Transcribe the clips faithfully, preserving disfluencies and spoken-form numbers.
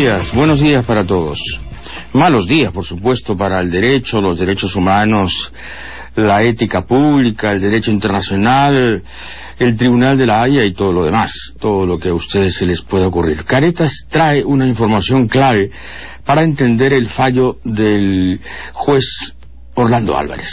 días, buenos días para todos. Malos días, por supuesto, para el derecho, los derechos humanos, la ética pública, el derecho internacional, el Tribunal de la Haya y todo lo demás, todo lo que a ustedes se les pueda ocurrir. Caretas trae una información clave para entender el fallo del juez Orlando Álvarez.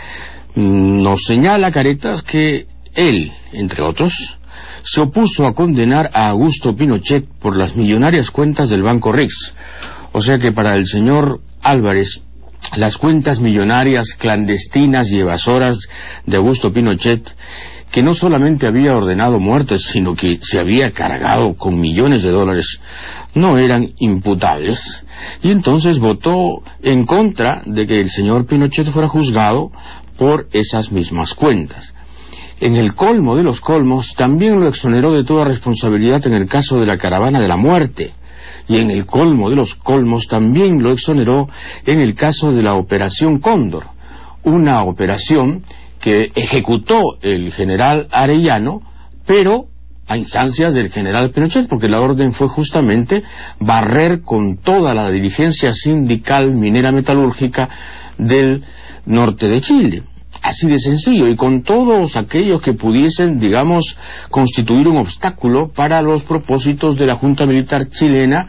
Nos señala Caretas que él, entre otros, se opuso a condenar a Augusto Pinochet por las millonarias cuentas del Banco Rex. O sea que para el señor Álvarez, las cuentas millonarias, clandestinas y evasoras de Augusto Pinochet, que no solamente había ordenado muertes, sino que se había cargado con millones de dólares, no eran imputables, y entonces votó en contra de que el señor Pinochet fuera juzgado por esas mismas cuentas. En el colmo de los colmos, también lo exoneró de toda responsabilidad en el caso de la caravana de la muerte, y en el colmo de los colmos también lo exoneró en el caso de la Operación Cóndor, una operación que ejecutó el general Arellano, pero a instancias del general Pinochet, porque la orden fue justamente barrer con toda la dirigencia sindical minera metalúrgica del norte de Chile. Así de sencillo, y con todos aquellos que pudiesen, digamos, constituir un obstáculo para los propósitos de la Junta Militar chilena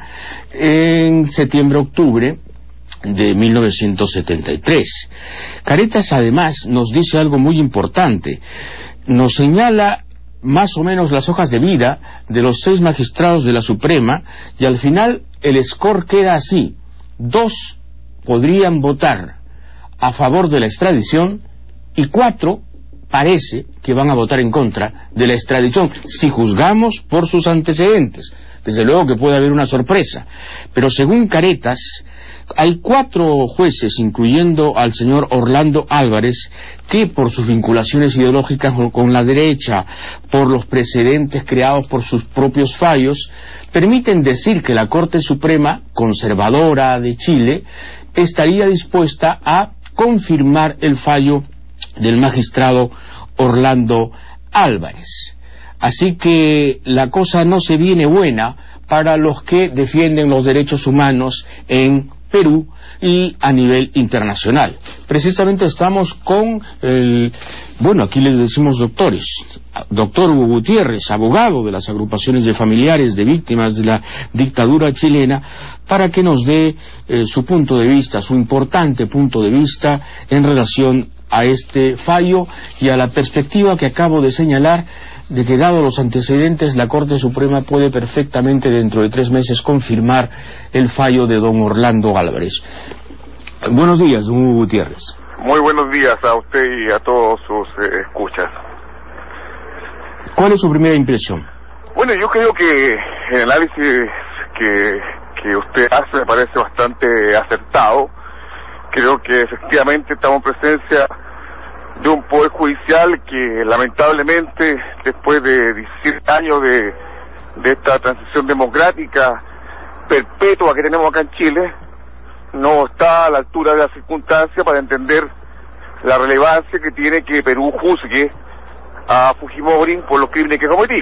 en septiembre-octubre de mil novecientos setenta y tres. Caretas además nos dice algo muy importante. Nos señala más o menos las hojas de vida de los seis magistrados de la Suprema, y al final el score queda así: dos podrían votar a favor de la extradición y cuatro parece que van a votar en contra de la extradición, si juzgamos por sus antecedentes. Desde luego que puede haber una sorpresa, pero según Caretas, hay cuatro jueces, incluyendo al señor Orlando Álvarez, que por sus vinculaciones ideológicas con la derecha, por los precedentes creados por sus propios fallos, permiten decir que la Corte Suprema conservadora de Chile estaría dispuesta a confirmar el fallo del magistrado Orlando Álvarez. Así que la cosa no se viene buena para los que defienden los derechos humanos en Perú y a nivel internacional. Precisamente estamos con el, bueno, aquí les decimos doctores, doctor Hugo Gutiérrez, abogado de las agrupaciones de familiares de víctimas de la dictadura chilena, para que nos dé eh, su punto de vista, su importante punto de vista en relación a este fallo y a la perspectiva que acabo de señalar, de que dado los antecedentes la Corte Suprema puede perfectamente dentro de tres meses confirmar el fallo de don Orlando Álvarez. Buenos días, don Hugo Gutiérrez. Muy buenos días a usted y a todos sus eh, escuchas. ¿Cuál es su primera impresión? Bueno, yo creo que el análisis que, que usted hace me parece bastante acertado. Creo que efectivamente estamos en presencia de un poder judicial que lamentablemente, después de diecisiete años de, de esta transición democrática perpetua que tenemos acá en Chile, no está a la altura de la circunstancia para entender la relevancia que tiene que Perú juzgue a Fujimori por los crímenes que ha cometido.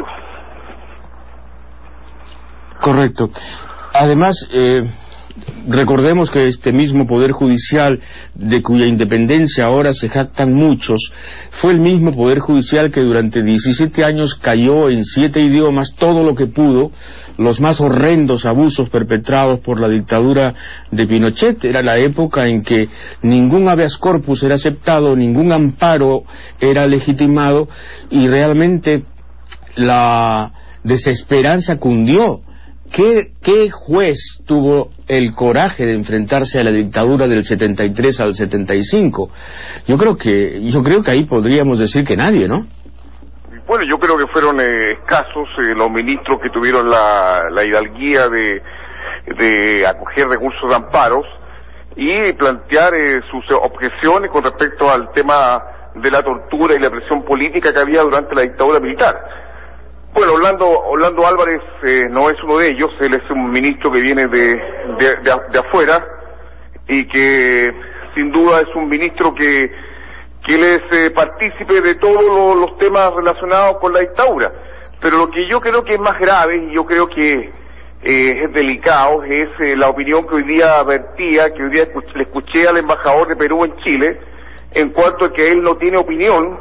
Correcto. Además, eh... recordemos que este mismo Poder Judicial, de cuya independencia ahora se jactan muchos, fue el mismo Poder Judicial que durante diecisiete años cayó en siete idiomas todo lo que pudo, los más horrendos abusos perpetrados por la dictadura de Pinochet. Era la época en que ningún habeas corpus era aceptado, ningún amparo era legitimado, y realmente la desesperanza cundió. ¿Qué, ¿Qué juez tuvo el coraje de enfrentarse a la dictadura del setenta y tres al setenta y cinco? Yo creo que yo creo que ahí podríamos decir que nadie, ¿no? Bueno, yo creo que fueron eh, escasos eh, los ministros que tuvieron la, la hidalguía de, de acoger recursos de amparos y plantear eh, sus objeciones con respecto al tema de la tortura y la presión política que había durante la dictadura militar. Bueno, Orlando, Orlando Álvarez eh, no es uno de ellos. Él es un ministro que viene de, de, de, de afuera y que sin duda es un ministro que, que él es eh, partícipe de todos los, los temas relacionados con la dictadura. Pero lo que yo creo que es más grave, y yo creo que, eh, es delicado, es eh, la opinión que hoy día vertía, que hoy día escuch le escuché al embajador de Perú en Chile, en cuanto a que él no tiene opinión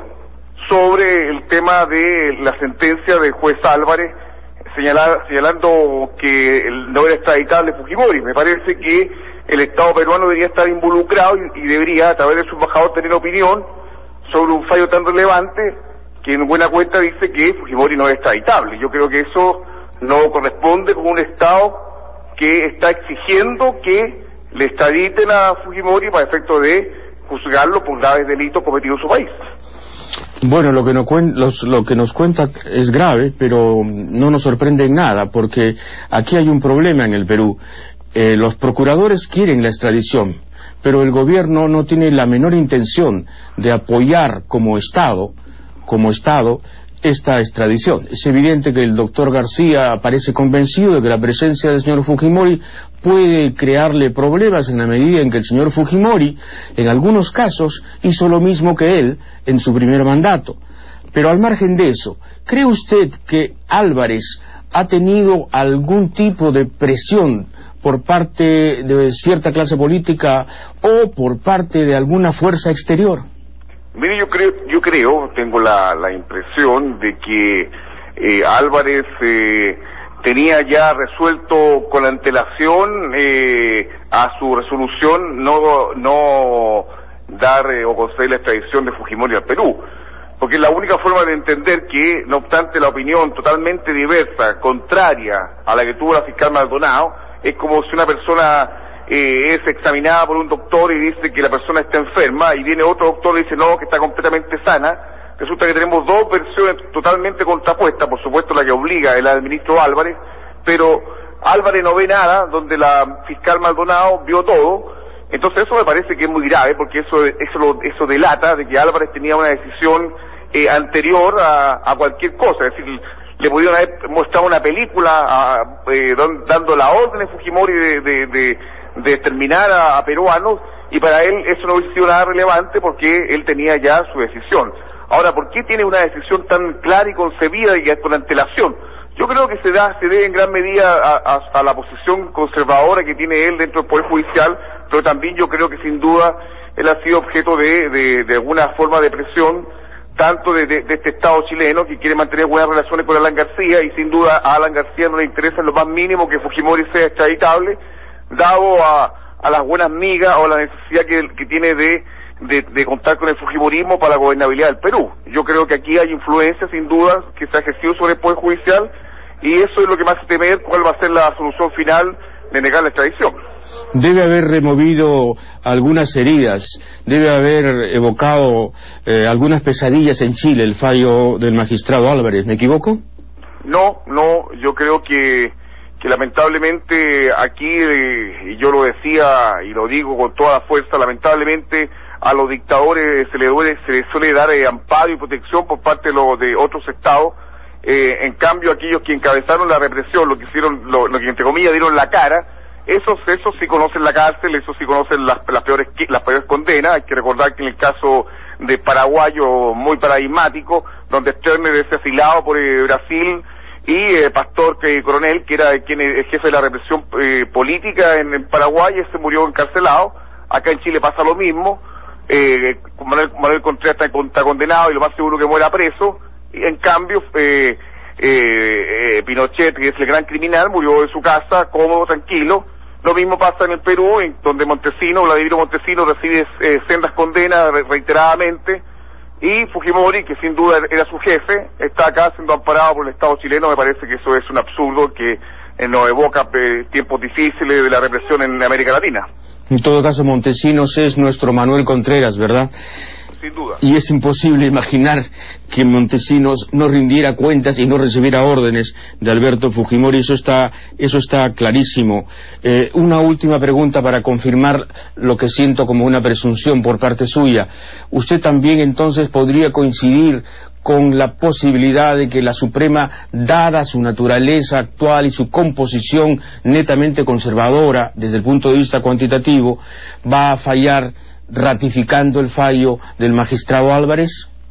sobre el tema de la sentencia del juez Álvarez, señalar, señalando que no era extraditable Fujimori. Me parece que el Estado peruano debería estar involucrado y, y debería, a través de su embajador, tener opinión sobre un fallo tan relevante que en buena cuenta dice que Fujimori no es extraditable. Yo creo que eso no corresponde con un Estado que está exigiendo que le extraditen a Fujimori para efecto de juzgarlo por graves delitos cometidos en su país. Bueno, lo que, nos los, lo que nos cuenta es grave, pero no nos sorprende en nada, porque aquí hay un problema en el Perú. Eh, los procuradores quieren la extradición, pero el gobierno no tiene la menor intención de apoyar como Estado, como Estado, esta extradición. Es evidente que el doctor García parece convencido de que la presencia del señor Fujimori puede crearle problemas en la medida en que el señor Fujimori, en algunos casos, hizo lo mismo que él en su primer mandato. Pero al margen de eso, ¿cree usted que Álvarez ha tenido algún tipo de presión por parte de cierta clase política o por parte de alguna fuerza exterior? Mire, yo creo, yo creo, tengo la, la impresión de que eh, Álvarez eh, tenía ya resuelto con antelación eh, a su resolución no no dar eh, o conceder la extradición de Fujimori al Perú, porque es la única forma de entender que, no obstante la opinión totalmente diversa, contraria a la que tuvo la fiscal Maldonado, es como si una persona Eh, es examinada por un doctor y dice que la persona está enferma, y viene otro doctor y dice no, que está completamente sana. Resulta que tenemos dos versiones totalmente contrapuestas. Por supuesto la que obliga es la del ministro Álvarez, pero Álvarez no ve nada, donde la fiscal Maldonado vio todo. Entonces eso me parece que es muy grave, porque eso eso lo, eso delata de que Álvarez tenía una decisión eh, anterior a, a cualquier cosa. Es decir, le pudieron haber mostrado una película a, eh, dando la orden a Fujimori de, de, de de exterminar a, a peruanos, y para él eso no hubiese sido nada relevante porque él tenía ya su decisión. Ahora, ¿por qué tiene una decisión tan clara y concebida y con antelación? Yo creo que se da se debe en gran medida a, a, a la posición conservadora que tiene él dentro del Poder Judicial, pero también yo creo que sin duda él ha sido objeto de, de, de alguna forma de presión, tanto de, de, de este Estado chileno que quiere mantener buenas relaciones con Alan García, y sin duda a Alan García no le interesa en lo más mínimo que Fujimori sea extraditable, dado a, a las buenas migas o la necesidad que, que tiene de, de, de contar con el fujimorismo para la gobernabilidad del Perú. Yo creo que aquí hay influencia, sin duda, que se ha ejercido sobre el Poder Judicial, y eso es lo que me hace temer cuál va a ser la solución final de negar la extradición. Debe haber removido algunas heridas, debe haber evocado eh, algunas pesadillas en Chile, el fallo del magistrado Álvarez, ¿me equivoco? No, no, yo creo que que lamentablemente aquí, eh, y yo lo decía y lo digo con toda la fuerza, lamentablemente a los dictadores se les, duele, se les suele dar eh, amparo y protección por parte de, los, de otros estados. Eh, en cambio, aquellos que encabezaron la represión, lo que hicieron, lo, lo que entre comillas dieron la cara, esos esos sí conocen la cárcel, esos sí conocen las, las peores las peores condenas. Hay que recordar que en el caso de Paraguayo, muy paradigmático, donde Stirner es asilado por eh, Brasil, y eh, Pastor que, Coronel, que era quien el jefe de la represión eh, política en, en Paraguay, se murió encarcelado. Acá en Chile pasa lo mismo. eh, Manuel, Manuel Contreras está, está condenado y lo más seguro que muera preso, y en cambio eh, eh, eh, Pinochet, que es el gran criminal, murió en su casa, cómodo, tranquilo. Lo mismo pasa en el Perú, en donde Montesino, Vladimiro Montesino, recibe eh, sendas condenas re reiteradamente, y Fujimori, que sin duda era su jefe, está acá siendo amparado por el Estado chileno. Me parece que eso es un absurdo que eh, nos evoca eh, tiempos difíciles de la represión en América Latina. En todo caso, Montesinos es nuestro Manuel Contreras, ¿verdad? Sin duda. Y es imposible imaginar que Montesinos no rindiera cuentas y no recibiera órdenes de Alberto Fujimori. Eso está, eso está clarísimo. Eh, una última pregunta para confirmar lo que siento como una presunción por parte suya. ¿Usted también entonces podría coincidir con la posibilidad de que la Suprema, dada su naturaleza actual y su composición netamente conservadora desde el punto de vista cuantitativo, va a fallar ratificando el fallo del magistrado Álvarez?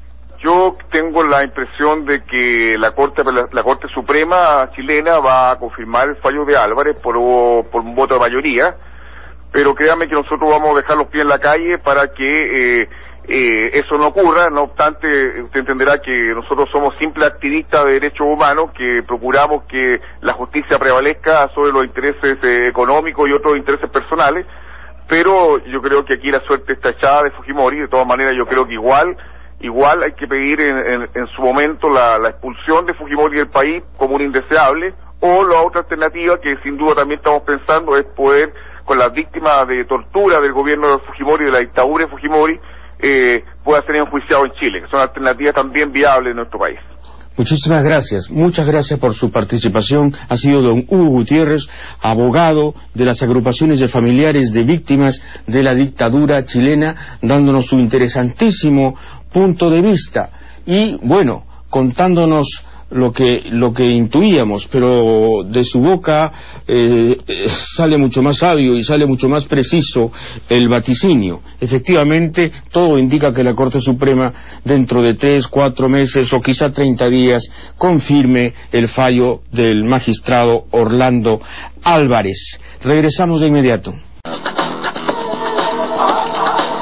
yo tengo la impresión de que la Corte la, la Corte Suprema chilena va a confirmar el fallo de Álvarez por, por un voto de mayoría, pero créanme que nosotros vamos a dejar los pies en la calle para que eh, eh, eso no ocurra. No obstante, usted entenderá que nosotros somos simples activistas de derechos humanos que procuramos que la justicia prevalezca sobre los intereses eh, económicos y otros intereses personales, pero yo creo que aquí la suerte está echada de Fujimori. De todas maneras, yo creo que igual igual hay que pedir en, en, en su momento la, la expulsión de Fujimori del país como un indeseable, o la otra alternativa que sin duda también estamos pensando es poder, con las víctimas de tortura del gobierno de Fujimori, de la dictadura de Fujimori, eh, pueda ser enjuiciado en Chile, que son alternativas también viables en nuestro país. Muchísimas gracias, muchas gracias por su participación. Ha sido don Hugo Gutiérrez, abogado de las agrupaciones de familiares de víctimas de la dictadura chilena, dándonos su interesantísimo punto de vista y, bueno, contándonos lo que lo que intuíamos, pero de su boca eh, eh, sale mucho más sabio y sale mucho más preciso el vaticinio. Efectivamente, todo indica que la Corte Suprema dentro de tres, cuatro meses o quizá treinta días confirme el fallo del magistrado Orlando Álvarez. Regresamos de inmediato.